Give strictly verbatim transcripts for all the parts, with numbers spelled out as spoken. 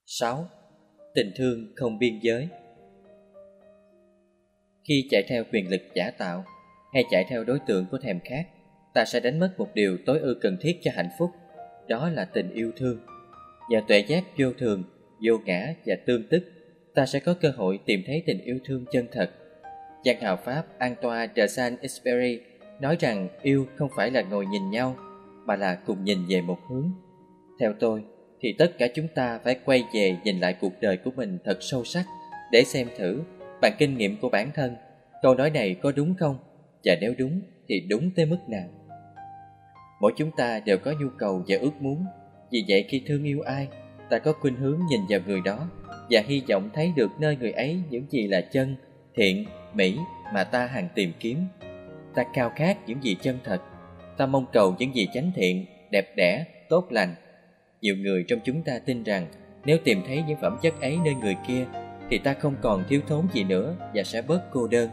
sáu. Tình thương không biên giới. Khi chạy theo quyền lực giả tạo hay chạy theo đối tượng của thèm khát, ta sẽ đánh mất một điều tối ưu cần thiết cho hạnh phúc, đó là tình yêu thương. Nhờ tuệ giác vô thường, vô ngã và tương tức, ta sẽ có cơ hội tìm thấy tình yêu thương chân thật. Văn hào Pháp Antoine de Saint-Exupéry nói rằng yêu không phải là ngồi nhìn nhau, mà là cùng nhìn về một hướng. Theo tôi, thì tất cả chúng ta phải quay về nhìn lại cuộc đời của mình thật sâu sắc để xem thử, bằng kinh nghiệm của bản thân, câu nói này có đúng không? Và nếu đúng thì đúng tới mức nào? Mỗi chúng ta đều có nhu cầu và ước muốn. Vì vậy khi thương yêu ai, ta có khuynh hướng nhìn vào người đó và hy vọng thấy được nơi người ấy những gì là chân, thiện, mỹ mà ta hằng tìm kiếm. Ta khao khát những gì chân thật. Ta mong cầu những gì chánh thiện, đẹp đẽ, tốt lành. Nhiều người trong chúng ta tin rằng nếu tìm thấy những phẩm chất ấy nơi người kia thì ta không còn thiếu thốn gì nữa và sẽ bớt cô đơn.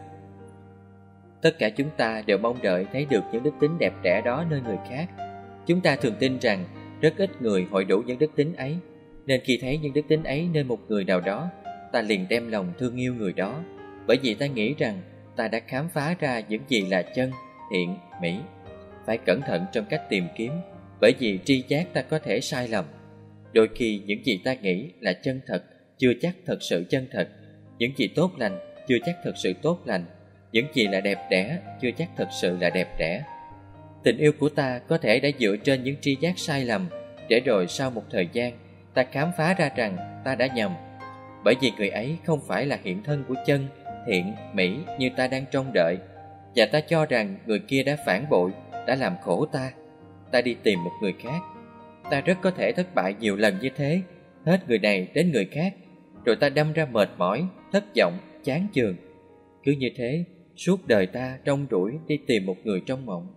Tất cả chúng ta đều mong đợi thấy được những đức tính đẹp đẽ đó nơi người khác. Chúng ta thường tin rằng rất ít người hội đủ những đức tính ấy, nên khi thấy những đức tính ấy nơi một người nào đó, ta liền đem lòng thương yêu người đó, bởi vì ta nghĩ rằng ta đã khám phá ra những gì là chân, thiện, mỹ. Phải cẩn thận trong cách tìm kiếm, bởi vì tri giác ta có thể sai lầm. Đôi khi những gì ta nghĩ là chân thật chưa chắc thật sự chân thật, những gì tốt lành chưa chắc thật sự tốt lành, những gì là đẹp đẽ chưa chắc thật sự là đẹp đẽ. Tình yêu của ta có thể đã dựa trên những tri giác sai lầm, để rồi sau một thời gian ta khám phá ra rằng ta đã nhầm, bởi vì người ấy không phải là hiện thân của chân, thiện, mỹ như ta đang trông đợi, và ta cho rằng người kia đã phản bội, đã làm khổ ta. Ta đi tìm một người khác. Ta rất có thể thất bại nhiều lần như thế, hết người này đến người khác, rồi ta đâm ra mệt mỏi, thất vọng, chán chường. Cứ như thế, suốt đời ta rong ruổi đi tìm một người trong mộng.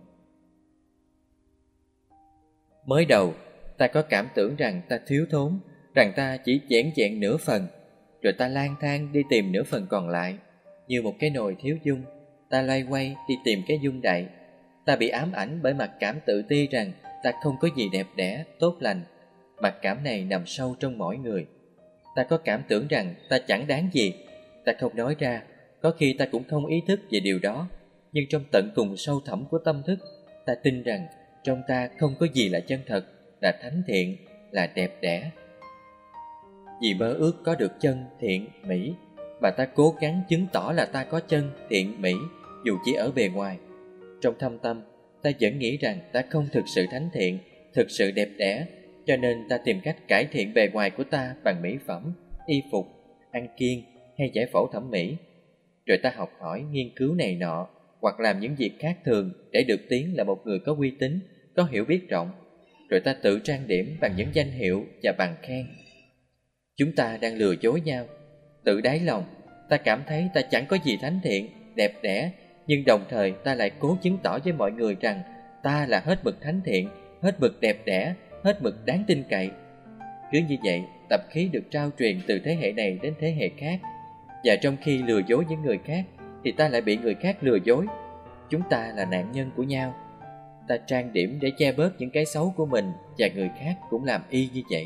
Mới đầu, ta có cảm tưởng rằng ta thiếu thốn, rằng ta chỉ vẻn vẹn nửa phần, rồi ta lang thang đi tìm nửa phần còn lại. Như một cái nồi thiếu dung, ta loay quay đi tìm cái dung đậy. Ta bị ám ảnh bởi mặc cảm tự ti rằng ta không có gì đẹp đẽ, tốt lành. Mặc cảm này nằm sâu trong mỗi người. Ta có cảm tưởng rằng ta chẳng đáng gì. Ta không nói ra, có khi ta cũng không ý thức về điều đó, nhưng trong tận cùng sâu thẳm của tâm thức, ta tin rằng trong ta không có gì là chân thật, là thánh thiện, là đẹp đẽ. Vì mơ ước có được chân, thiện, mỹ, mà ta cố gắng chứng tỏ là ta có chân, thiện, mỹ, dù chỉ ở bề ngoài. Trong thâm tâm, ta vẫn nghĩ rằng ta không thực sự thánh thiện, thực sự đẹp đẽ, cho nên ta tìm cách cải thiện bề ngoài của ta bằng mỹ phẩm, y phục, ăn kiêng hay giải phẫu thẩm mỹ. Rồi ta học hỏi, nghiên cứu này nọ, hoặc làm những việc khác thường để được tiếng là một người có uy tín, có hiểu biết rộng. Rồi ta tự trang điểm bằng những danh hiệu và bằng khen. Chúng ta đang lừa dối nhau. Tự đáy lòng, ta cảm thấy ta chẳng có gì thánh thiện, đẹp đẽ, nhưng đồng thời ta lại cố chứng tỏ với mọi người rằng ta là hết mực thánh thiện, hết mực đẹp đẽ, hết mực đáng tin cậy. Cứ như vậy, tập khí được trao truyền từ thế hệ này đến thế hệ khác. Và trong khi lừa dối những người khác, thì ta lại bị người khác lừa dối. Chúng ta là nạn nhân của nhau. Ta trang điểm để che bớt những cái xấu của mình, và người khác cũng làm y như vậy.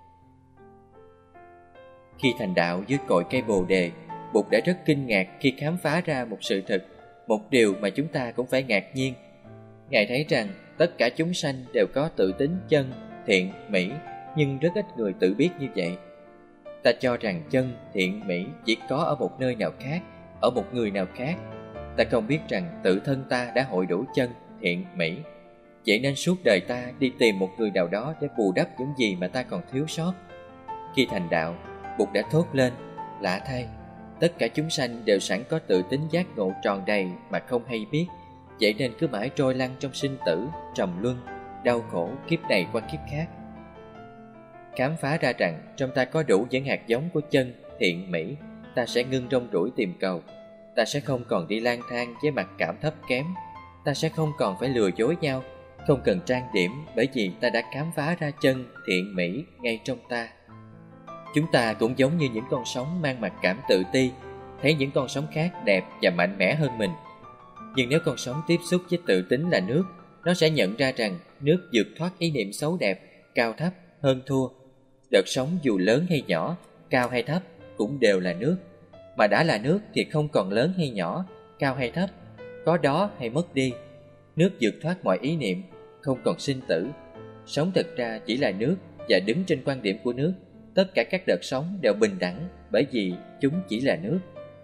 Khi thành đạo dưới cội cây Bồ Đề, Bụt đã rất kinh ngạc khi khám phá ra một sự thật, một điều mà chúng ta cũng phải ngạc nhiên. Ngài thấy rằng tất cả chúng sanh đều có tự tính chân, thiện, mỹ, nhưng rất ít người tự biết như vậy. Ta cho rằng chân, thiện, mỹ chỉ có ở một nơi nào khác, ở một người nào khác. Ta không biết rằng tự thân ta đã hội đủ chân, thiện, mỹ. Vậy nên suốt đời ta đi tìm một người nào đó để bù đắp những gì mà ta còn thiếu sót. Khi thành đạo, Bụt đã thốt lên: lạ thay, tất cả chúng sanh đều sẵn có tự tính giác ngộ tròn đầy mà không hay biết. Vậy nên cứ mãi trôi lăn trong sinh tử, trầm luân, đau khổ kiếp này qua kiếp khác. Khám phá ra rằng trong ta có đủ những hạt giống của chân, thiện, mỹ, ta sẽ ngưng rong ruổi tìm cầu. Ta sẽ không còn đi lang thang với mặc cảm thấp kém. Ta sẽ không còn phải lừa dối nhau, không cần trang điểm, bởi vì ta đã khám phá ra chân, thiện, mỹ ngay trong ta. Chúng ta cũng giống như những con sóng mang mặc cảm tự ti, thấy những con sóng khác đẹp và mạnh mẽ hơn mình. Nhưng nếu con sóng tiếp xúc với tự tính là nước, nó sẽ nhận ra rằng nước vượt thoát ý niệm xấu đẹp, cao thấp, hơn thua. Đợt sóng dù lớn hay nhỏ, cao hay thấp cũng đều là nước. Mà đã là nước thì không còn lớn hay nhỏ, cao hay thấp, có đó hay mất đi. Nước vượt thoát mọi ý niệm, không còn sinh tử. Sóng thực ra chỉ là nước, và đứng trên quan điểm của nước, tất cả các đợt sóng đều bình đẳng, bởi vì chúng chỉ là nước.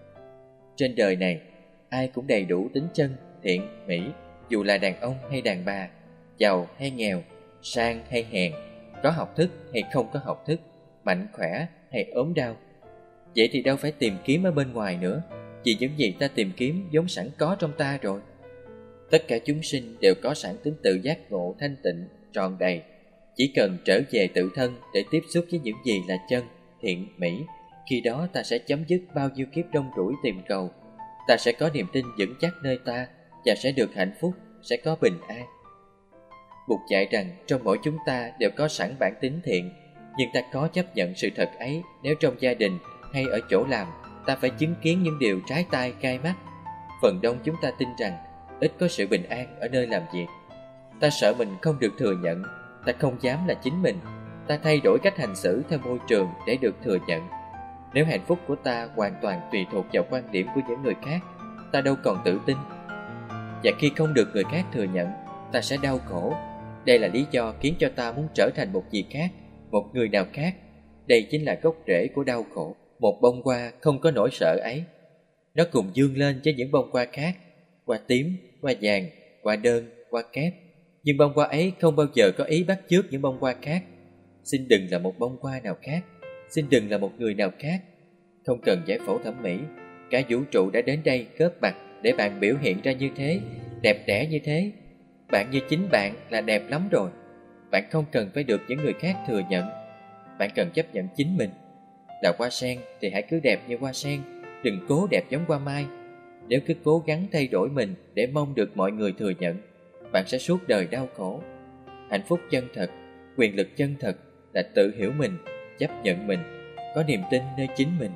Trên đời này, ai cũng đầy đủ tính chân, thiện, mỹ, dù là đàn ông hay đàn bà, giàu hay nghèo, sang hay hèn, có học thức hay không có học thức, mạnh khỏe hay ốm đau. Vậy thì đâu phải tìm kiếm ở bên ngoài nữa, vì những gì ta tìm kiếm vốn sẵn có trong ta rồi. Tất cả chúng sinh đều có sẵn tính tự giác ngộ thanh tịnh, tròn đầy. Chỉ cần trở về tự thân để tiếp xúc với những gì là chân, thiện, mỹ, khi đó ta sẽ chấm dứt bao nhiêu kiếp đông rủi tìm cầu. Ta sẽ có niềm tin vững chắc nơi ta, và sẽ được hạnh phúc, sẽ có bình an. Bụt dạy rằng trong mỗi chúng ta đều có sẵn bản tính thiện, nhưng ta có chấp nhận sự thật ấy nếu trong gia đình hay ở chỗ làm ta phải chứng kiến những điều trái tai gai mắt. Phần đông chúng ta tin rằng ít có sự bình an ở nơi làm việc. Ta sợ mình không được thừa nhận, ta không dám là chính mình, ta thay đổi cách hành xử theo môi trường để được thừa nhận. Nếu hạnh phúc của ta hoàn toàn tùy thuộc vào quan điểm của những người khác, ta đâu còn tự tin. Và khi không được người khác thừa nhận, ta sẽ đau khổ. Đây là lý do khiến cho ta muốn trở thành một gì khác, một người nào khác. Đây chính là gốc rễ của đau khổ. Một bông hoa không có nỗi sợ ấy. Nó cùng vươn lên với những bông hoa khác, hoa tím, hoa vàng, hoa đơn, hoa kép. Nhưng bông hoa ấy không bao giờ có ý bắt chước những bông hoa khác. Xin đừng là một bông hoa nào khác, xin đừng là một người nào khác. Không cần giải phẫu thẩm mỹ, cả vũ trụ đã đến đây góp mặt để bạn biểu hiện ra như thế, đẹp đẽ như thế. Bạn như chính bạn là đẹp lắm rồi. Bạn không cần phải được những người khác thừa nhận. Bạn cần chấp nhận chính mình. Là hoa sen thì hãy cứ đẹp như hoa sen, đừng cố đẹp giống hoa mai. Nếu cứ cố gắng thay đổi mình để mong được mọi người thừa nhận, bạn sẽ suốt đời đau khổ. Hạnh phúc chân thật, quyền lực chân thật là tự hiểu mình, chấp nhận mình, có niềm tin nơi chính mình.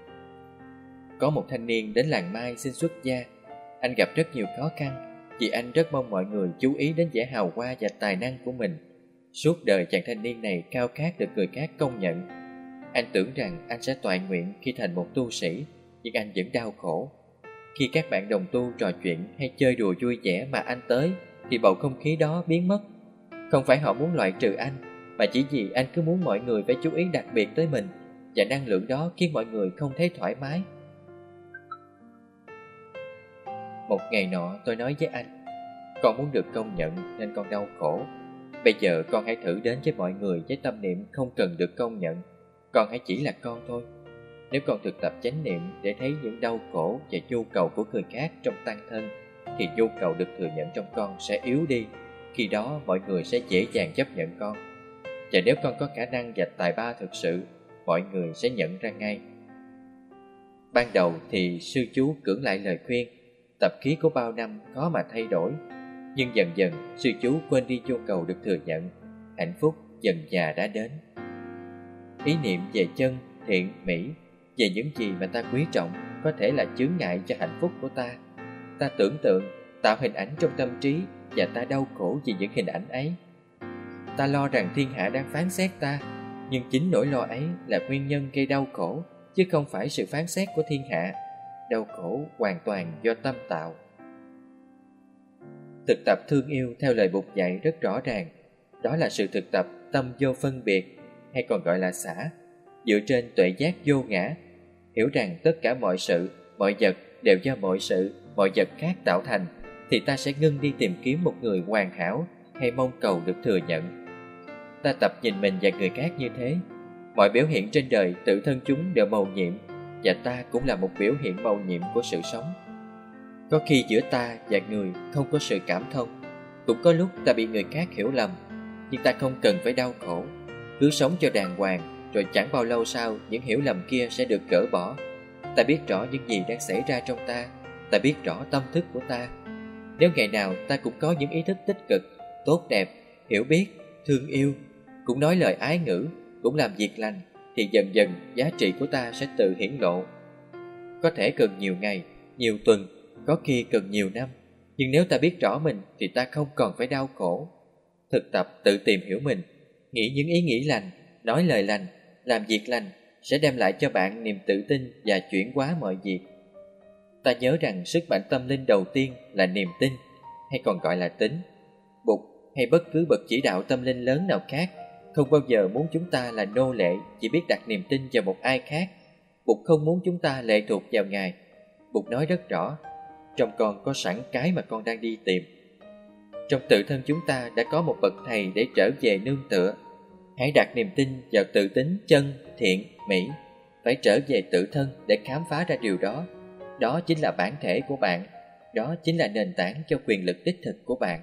Có một thanh niên đến làng Mai xin xuất gia. Anh gặp rất nhiều khó khăn vì anh rất mong mọi người chú ý đến vẻ hào hoa và tài năng của mình. Suốt đời chàng thanh niên này khao khát được người khác công nhận. Anh tưởng rằng anh sẽ toại nguyện khi thành một tu sĩ, nhưng anh vẫn đau khổ. Khi các bạn đồng tu trò chuyện hay chơi đùa vui vẻ mà anh tới, thì bầu không khí đó biến mất. Không phải họ muốn loại trừ anh, mà chỉ vì anh cứ muốn mọi người phải chú ý đặc biệt tới mình, và năng lượng đó khiến mọi người không thấy thoải mái. Một ngày nọ tôi nói với anh, con muốn được công nhận nên con đau khổ. Bây giờ con hãy thử đến với mọi người với tâm niệm không cần được công nhận. Con hãy chỉ là con thôi. Nếu con thực tập chánh niệm để thấy những đau khổ và nhu cầu của người khác trong tăng thân, thì nhu cầu được thừa nhận trong con sẽ yếu đi. Khi đó mọi người sẽ dễ dàng chấp nhận con. Và nếu con có khả năng và tài ba thực sự, mọi người sẽ nhận ra ngay. Ban đầu thì sư chú cưỡng lại lời khuyên. Tập khí của bao năm khó mà thay đổi. Nhưng dần dần sư chú quên đi nhu cầu được thừa nhận. Hạnh phúc dần dà đã đến. Ý niệm về chân, thiện, mỹ, về những gì mà ta quý trọng có thể là chướng ngại cho hạnh phúc của ta. Ta tưởng tượng, tạo hình ảnh trong tâm trí, và ta đau khổ vì những hình ảnh ấy. Ta lo rằng thiên hạ đang phán xét ta, nhưng chính nỗi lo ấy là nguyên nhân gây đau khổ, chứ không phải sự phán xét của thiên hạ. Đau khổ hoàn toàn do tâm tạo. Thực tập thương yêu theo lời Bụt dạy rất rõ ràng. Đó là sự thực tập tâm vô phân biệt, hay còn gọi là xả, dựa trên tuệ giác vô ngã. Hiểu rằng tất cả mọi sự, mọi vật đều do mọi sự, mọi vật khác tạo thành, thì ta sẽ ngưng đi tìm kiếm một người hoàn hảo hay mong cầu được thừa nhận. Ta tập nhìn mình và người khác như thế. Mọi biểu hiện trên đời tự thân chúng đều mầu nhiệm, và ta cũng là một biểu hiện mầu nhiệm của sự sống. Có khi giữa ta và người không có sự cảm thông, cũng có lúc ta bị người khác hiểu lầm, nhưng ta không cần phải đau khổ. Cứ sống cho đàng hoàng, rồi chẳng bao lâu sau những hiểu lầm kia sẽ được gỡ bỏ. Ta biết rõ những gì đang xảy ra trong ta, ta biết rõ tâm thức của ta. Nếu ngày nào ta cũng có những ý thức tích cực, tốt đẹp, hiểu biết, thương yêu, cũng nói lời ái ngữ, cũng làm việc lành, thì dần dần giá trị của ta sẽ tự hiển lộ. Có thể cần nhiều ngày, nhiều tuần, có khi cần nhiều năm, nhưng nếu ta biết rõ mình thì ta không còn phải đau khổ. Thực tập tự tìm hiểu mình, nghĩ những ý nghĩ lành, Nói lời lành, làm việc lành sẽ đem lại cho bạn niềm tự tin và chuyển hóa mọi việc. Ta nhớ rằng sức mạnh tâm linh đầu tiên là niềm tin, hay còn gọi là tín. Bụt hay bất cứ bậc chỉ đạo tâm linh lớn nào khác không bao giờ muốn chúng ta là nô lệ chỉ biết đặt niềm tin vào một ai khác. Bụt không muốn chúng ta lệ thuộc vào Ngài. Bụt nói rất rõ, trong con có sẵn cái mà con đang đi tìm. Trong tự thân chúng ta đã có một bậc thầy để trở về nương tựa. Hãy đặt niềm tin vào tự tính chân, thiện, mỹ. Phải trở về tự thân để khám phá ra điều đó. Đó chính là bản thể của bạn. Đó chính là nền tảng cho quyền lực đích thực của bạn.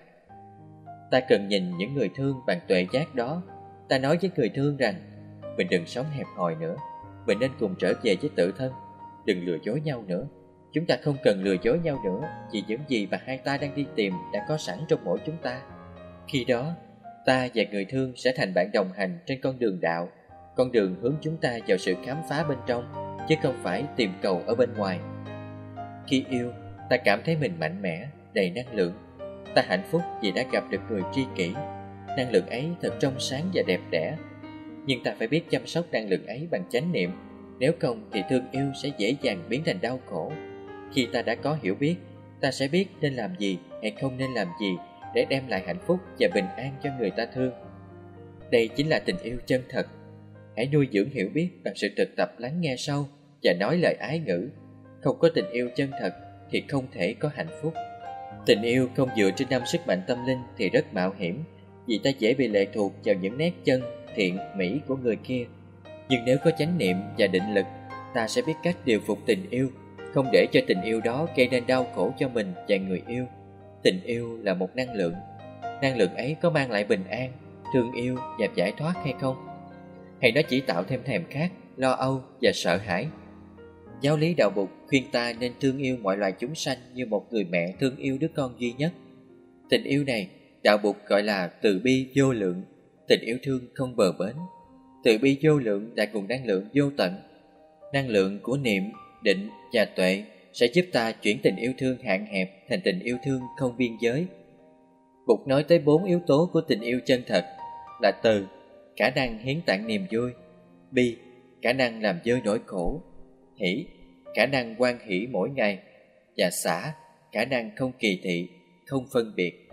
Ta cần nhìn những người thương bằng tuệ giác đó. Ta nói với người thương rằng mình đừng sống hẹp hòi nữa. Mình nên cùng trở về với tự thân. Đừng lừa dối nhau nữa. Chúng ta không cần lừa dối nhau nữa, vì những gì mà hai ta đang đi tìm đã có sẵn trong mỗi chúng ta. Khi đó, ta và người thương sẽ thành bạn đồng hành trên con đường đạo, con đường hướng chúng ta vào sự khám phá bên trong, chứ không phải tìm cầu ở bên ngoài. Khi yêu, ta cảm thấy mình mạnh mẽ, đầy năng lượng. Ta hạnh phúc vì đã gặp được người tri kỷ. Năng lượng ấy thật trong sáng và đẹp đẽ. Nhưng ta phải biết chăm sóc năng lượng ấy bằng chánh niệm. Nếu không thì thương yêu sẽ dễ dàng biến thành đau khổ. Khi ta đã có hiểu biết, ta sẽ biết nên làm gì hay không nên làm gì để đem lại hạnh phúc và bình an cho người ta thương. Đây chính là tình yêu chân thật. Hãy nuôi dưỡng hiểu biết bằng sự thực tập lắng nghe sâu và nói lời ái ngữ. Không có tình yêu chân thật thì không thể có hạnh phúc. Tình yêu không dựa trên năm sức mạnh tâm linh thì rất mạo hiểm, vì ta dễ bị lệ thuộc vào những nét chân, thiện, mỹ của người kia. Nhưng nếu có chánh niệm và định lực, ta sẽ biết cách điều phục tình yêu, không để cho tình yêu đó gây nên đau khổ cho mình và người yêu. Tình yêu là một năng lượng. Năng lượng ấy có mang lại bình an, thương yêu và giải thoát hay không? Hay nó chỉ tạo thêm thèm khát, lo âu và sợ hãi? Giáo lý đạo Bụt khuyên ta nên thương yêu mọi loài chúng sanh như một người mẹ thương yêu đứa con duy nhất. Tình yêu này, đạo Bụt gọi là từ bi vô lượng, tình yêu thương không bờ bến. Từ bi vô lượng là nguồn năng lượng vô tận. Năng lượng của niệm, định và tuệ sẽ giúp ta chuyển tình yêu thương hạn hẹp thành tình yêu thương không biên giới. Bụt nói tới bốn yếu tố của tình yêu chân thật là từ, khả năng hiến tặng niềm vui; bi, khả năng làm vơi nỗi khổ; hỷ, khả năng hoan hỷ mỗi ngày; và xả, khả năng không kỳ thị, không phân biệt.